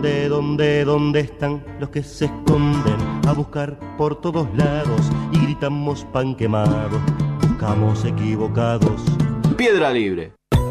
¿Dónde están los que se esconden a buscar por todos lados y gritamos pan quemado? Buscamos equivocados. Piedra Libre.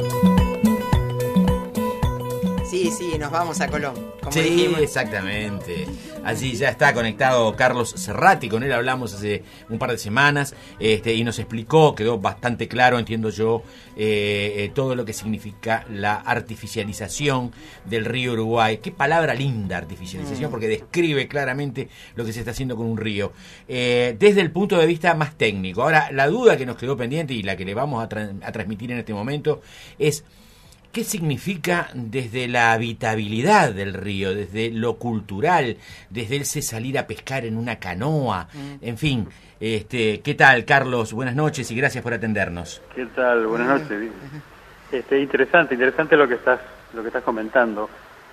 Sí, nos vamos a Colón. Como sí, dijimos. Exactamente. Allí ya está conectado Carlos Cerrati, con él hablamos hace un par de semanas y nos explicó, quedó bastante claro, entiendo yo, todo lo que significa la artificialización del río Uruguay. Qué palabra linda, artificialización, porque describe claramente lo que se está haciendo con un río. Desde el punto de vista más técnico. Ahora, la duda que nos quedó pendiente y la que le vamos a transmitir en este momento es: ¿qué significa desde la habitabilidad del río, desde lo cultural, desde el salir a pescar en una canoa? En fin, ¿qué tal, Carlos? Buenas noches y gracias por atendernos. ¿Qué tal? Buenas noches. Interesante lo que estás comentando,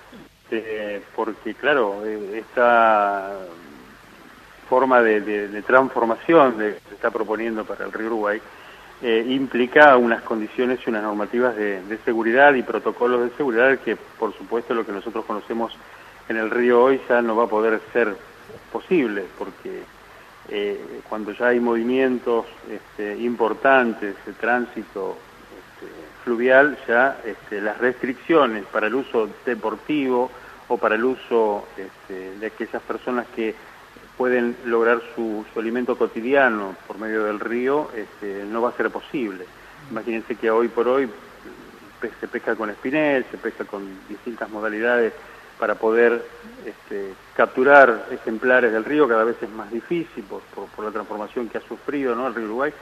porque claro, esta forma de transformación que se está proponiendo para el río Uruguay implica unas condiciones y unas normativas de seguridad y protocolos de seguridad que, por supuesto, lo que nosotros conocemos en el río hoy ya no va a poder ser posible, porque cuando ya hay movimientos importantes de tránsito fluvial, ya las restricciones para el uso deportivo o para el uso de aquellas personas que pueden lograr su alimento cotidiano por medio del río, no va a ser posible. Imagínense que hoy por hoy se pesca con espinel, se pesca con distintas modalidades para poder capturar ejemplares del río. Cada vez es más difícil por la transformación que ha sufrido, ¿no?, el río Uruguay.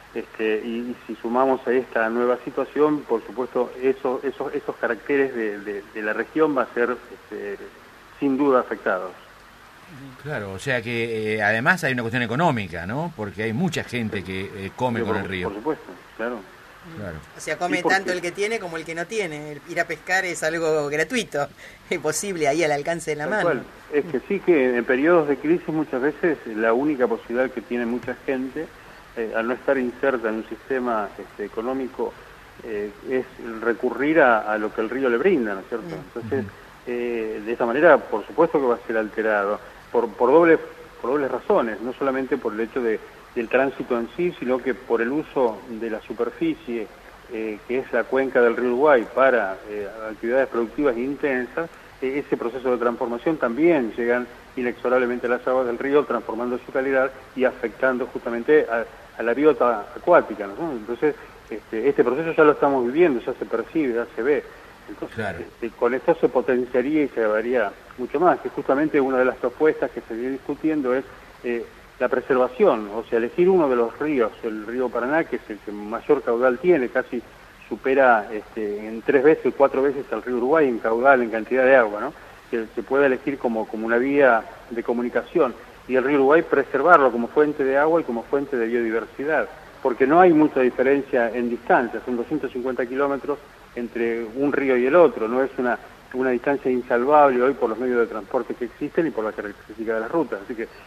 Y si sumamos a esta nueva situación, por supuesto, esos caracteres de la región va a ser sin duda afectados. Claro, o sea que además hay una cuestión económica, ¿no? Porque hay mucha gente que come con el río. Por supuesto, claro. O sea, come tanto el que tiene como el que no tiene. Ir a pescar es algo gratuito, es posible, ahí al alcance de la mano. Cual. Es que sí, que en periodos de crisis muchas veces la única posibilidad que tiene mucha gente, al no estar inserta en un sistema económico, es recurrir a lo que el río le brinda, ¿no es cierto? Entonces, de esa manera, por supuesto que va a ser alterado, por dobles razones, no solamente por el hecho del tránsito en sí, sino que por el uso de la superficie, que es la cuenca del río Uruguay, para actividades productivas intensas. Ese proceso de transformación también llegan inexorablemente a las aguas del río, transformando su calidad y afectando justamente a la biota acuática, ¿no? Entonces, este proceso ya lo estamos viviendo, ya se percibe, ya se ve. Entonces, claro, con esto se potenciaría y se llevaría mucho más, que justamente una de las propuestas que se viene discutiendo es la preservación, o sea, elegir uno de los ríos, el río Paraná, que es el que mayor caudal tiene, casi supera en 3 veces, 4 veces al río Uruguay en caudal, en cantidad de agua, ¿no? Que se puede elegir como una vía de comunicación, y el río Uruguay preservarlo como fuente de agua y como fuente de biodiversidad, porque no hay mucha diferencia en distancia, son 250 kilómetros entre un río y el otro, no es una distancia insalvable hoy por los medios de transporte que existen y por la característica de las rutas. Así que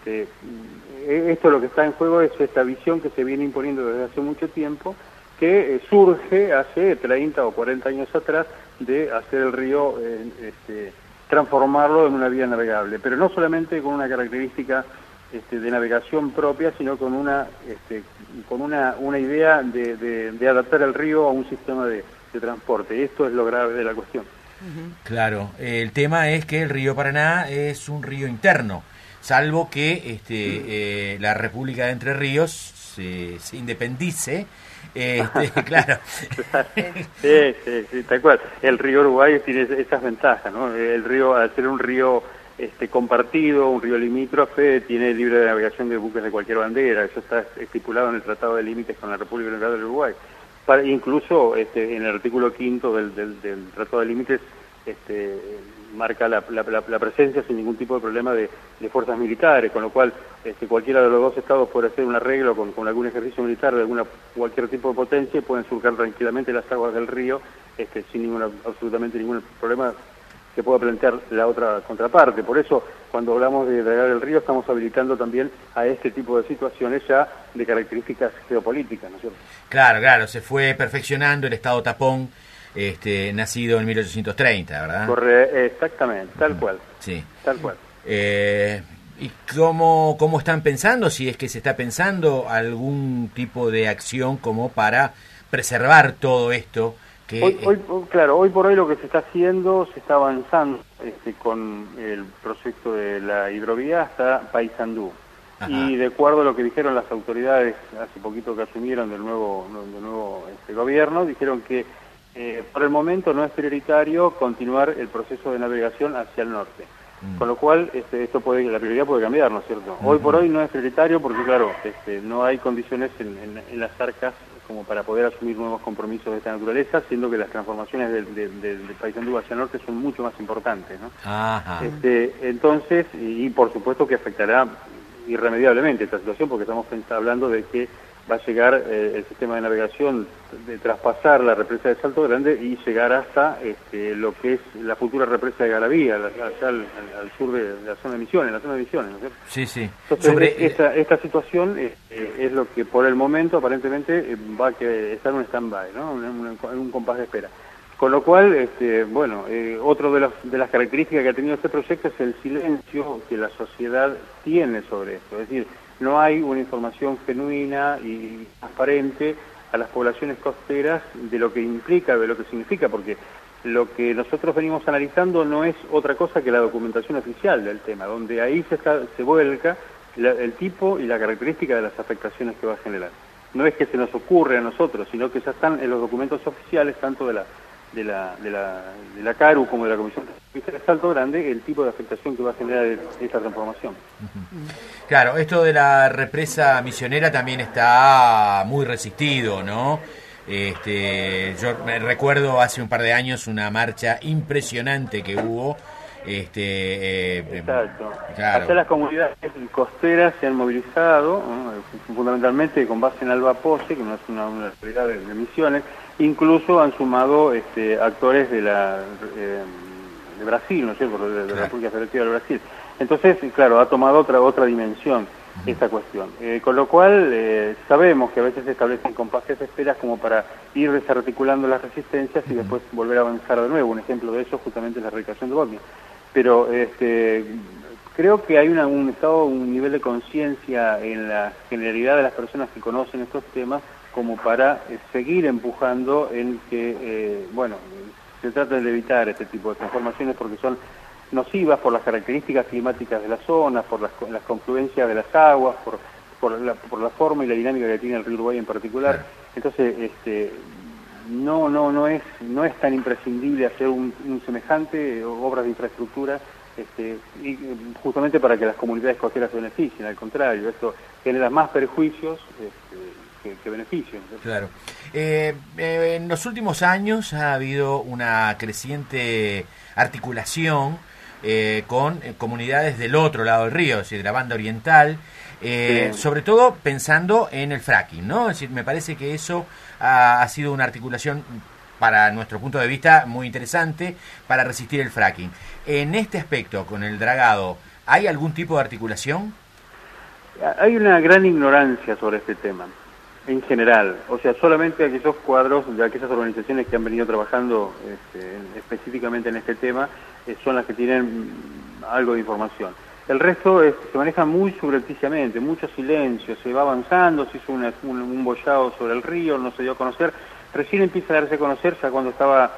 esto lo que está en juego es esta visión que se viene imponiendo desde hace mucho tiempo, que surge hace 30 o 40 años atrás, de hacer el río, transformarlo en una vía navegable, pero no solamente con una característica de navegación propia, sino con una idea de adaptar el río a un sistema de transporte. Esto es lo grave de la cuestión. Claro, el tema es que el río Paraná es un río interno, salvo que la República de Entre Ríos se independice. Claro. Sí, tal cual. El río Uruguay tiene esas ventajas, ¿no? El río, al ser un río compartido, un río limítrofe, tiene libre navegación de buques de cualquier bandera. Eso está estipulado en el Tratado de Límites con la República Federal del Uruguay. Incluso en el artículo 5 del Tratado de Límites marca la presencia sin ningún tipo de problema de fuerzas militares, con lo cual cualquiera de los dos estados puede hacer un arreglo con algún ejercicio militar de cualquier tipo de potencia y pueden surcar tranquilamente las aguas del río sin absolutamente ningún problema que pueda plantear la otra contraparte. Por eso, cuando hablamos de dragar el río, estamos habilitando también a este tipo de situaciones ya de características geopolíticas, ¿no es cierto? Claro, se fue perfeccionando el estado tapón nacido en 1830, ¿verdad? Exactamente, tal cual. Sí. Tal cual. ¿Y cómo están pensando? Si es que se está pensando algún tipo de acción como para preservar todo esto. Hoy por hoy lo que se está haciendo, se está avanzando con el proyecto de la hidrovía hasta Paysandú. Ajá. Y de acuerdo a lo que dijeron las autoridades hace poquito que asumieron del nuevo gobierno, dijeron que por el momento no es prioritario continuar el proceso de navegación hacia el norte. Con lo cual, la prioridad puede cambiar, ¿no es cierto? Hoy por hoy no es prioritario porque, claro, no hay condiciones en las arcas como para poder asumir nuevos compromisos de esta naturaleza, siendo que las transformaciones del Paysandú hacia el norte son mucho más importantes, ¿no? Ajá. Entonces, y por supuesto que afectará irremediablemente esta situación porque estamos hablando de que va a llegar el sistema de navegación de traspasar la represa de Salto Grande y llegar hasta lo que es la futura represa de Garavía, allá al sur de la zona de Misiones, ¿no es cierto? Sí, sí. Entonces, esta situación es lo que por el momento aparentemente va a estar en un stand-by, ¿no? En un compás de espera. Con lo cual, otro de las características que ha tenido este proyecto es el silencio que la sociedad tiene sobre esto. Es decir, no hay una información genuina y transparente a las poblaciones costeras de lo que implica, de lo que significa, porque lo que nosotros venimos analizando no es otra cosa que la documentación oficial del tema, donde ahí se vuelca el tipo y la característica de las afectaciones que va a generar. No es que se nos ocurre a nosotros, sino que ya están en los documentos oficiales, tanto de la CARU como de la Comisión de Salto Grande, el tipo de afectación que va a generar esta transformación. Claro, esto de la represa misionera también está muy resistido, ¿no? Yo me recuerdo hace un par de años una marcha impresionante que hubo. Exacto. Claro. Hasta las comunidades costeras se han movilizado, ¿no? Fundamentalmente con base en Alba Posse, que no es una localidad de Misiones. Incluso han sumado actores de Brasil, ¿no es cierto?, de la República Federativa del Brasil. Entonces, claro, ha tomado otra dimensión esta cuestión. Con lo cual, sabemos que a veces se establecen compases de esperas como para ir desarticulando las resistencias y después volver a avanzar de nuevo. Un ejemplo de eso justamente es la erradicación de Bosnia. Pero creo que hay un nivel de conciencia en la generalidad de las personas que conocen estos temas como para seguir empujando en que, se trata de evitar este tipo de transformaciones porque son nocivas por las características climáticas de la zona, por las confluencias de las aguas, por la forma y la dinámica que tiene el río Uruguay en particular. Entonces, no es tan imprescindible hacer un semejante obras de infraestructura y justamente para que las comunidades costeras se beneficien. Al contrario, esto genera más perjuicios que beneficios. Claro. En los últimos años ha habido una creciente articulación con comunidades del otro lado del río, es decir, de la banda oriental, sobre todo pensando en el fracking, ¿no? Es decir, me parece que eso ha sido una articulación, para nuestro punto de vista, muy interesante para resistir el fracking. En este aspecto, con el dragado, ¿hay algún tipo de articulación? Hay una gran ignorancia sobre este tema, en general. O sea, solamente aquellos cuadros de aquellas organizaciones que han venido trabajando específicamente en este tema son las que tienen algo de información. El resto se maneja muy subrepticiamente, mucho silencio, se va avanzando, se hizo un bollado sobre el río, no se dio a conocer. Recién empieza a darse a conocer ya cuando estaba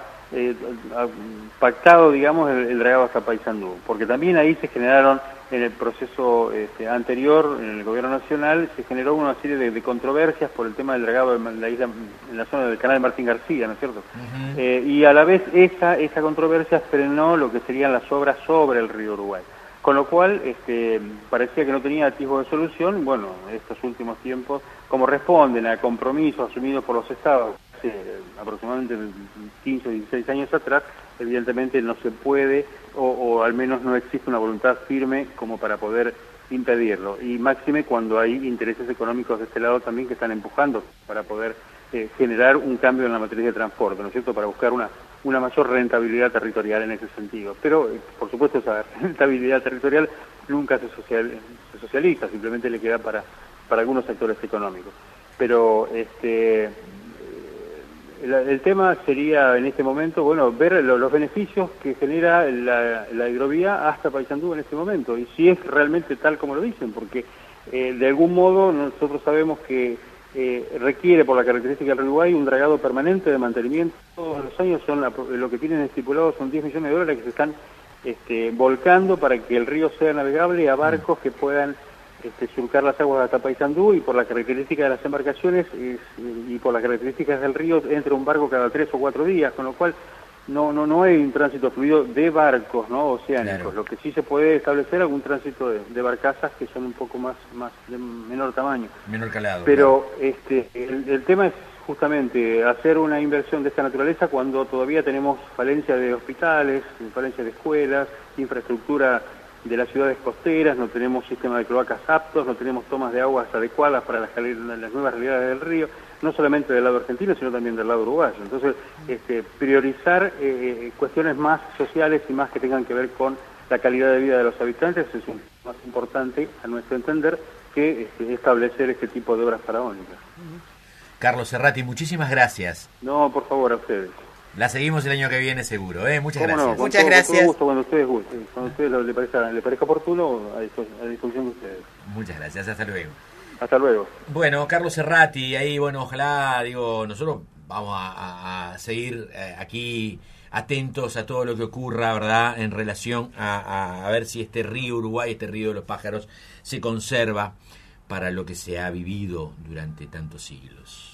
pactado, digamos, el dragado hasta Paysandú, porque también ahí se generaron, en el proceso anterior, en el gobierno nacional, se generó una serie de controversias por el tema del dragado en la isla, en la zona del canal Martín García, ¿no es cierto? Y a la vez esa controversia frenó lo que serían las obras sobre el río Uruguay. Con lo cual, parecía que no tenía atisbo de solución. Bueno, estos últimos tiempos, como responden a compromisos asumidos por los estados, aproximadamente 15 o 16 años atrás, evidentemente no se puede, o al menos no existe una voluntad firme como para poder impedirlo. Y máxime cuando hay intereses económicos de este lado también que están empujando para poder generar un cambio en la matriz de transporte, ¿no es cierto?, para buscar una mayor rentabilidad territorial en ese sentido. Pero, por supuesto, esa rentabilidad territorial nunca se socializa, simplemente le queda para, para algunos sectores económicos. Pero el tema sería en este momento, bueno, ver los beneficios que genera la hidrovía hasta Paysandú en este momento, y si es realmente tal como lo dicen, porque de algún modo nosotros sabemos que requiere, por la característica del río Uruguay, un dragado permanente de mantenimiento. Todos los años lo que tienen estipulado son 10 millones de dólares que se están volcando para que el río sea navegable a barcos que puedan surcar las aguas hasta Paysandú, y por la característica de las embarcaciones y por las características del río entra un barco cada 3 o 4 días, con lo cual no hay un tránsito fluido de barcos, ¿no?, oceánicos. Claro. Lo que sí se puede establecer algún tránsito de barcazas que son un poco más de menor tamaño, menor calado. Pero claro. El tema es justamente hacer una inversión de esta naturaleza cuando todavía tenemos falencia de hospitales, falencia de escuelas, infraestructura de las ciudades costeras, no tenemos sistema de cloacas aptos, no tenemos tomas de aguas adecuadas para las nuevas realidades del río, no solamente del lado argentino, sino también del lado uruguayo. Entonces, priorizar cuestiones más sociales y más que tengan que ver con la calidad de vida de los habitantes es más importante, a nuestro entender, que establecer este tipo de obras faraónicas. Carlos Serrati, muchísimas gracias. No, por favor, a ustedes. La seguimos el año que viene seguro, Muchas gracias. No, muchas gracias. Con todo gusto, cuando ustedes gusten. Cuando a ustedes le parezca oportuno, a disposición de ustedes. Muchas gracias, hasta luego. Hasta luego. Bueno, Carlos Serrati, ahí, ojalá, nosotros vamos a seguir aquí atentos a todo lo que ocurra, ¿verdad?, en relación a ver si este río Uruguay, este río de los pájaros, se conserva para lo que se ha vivido durante tantos siglos.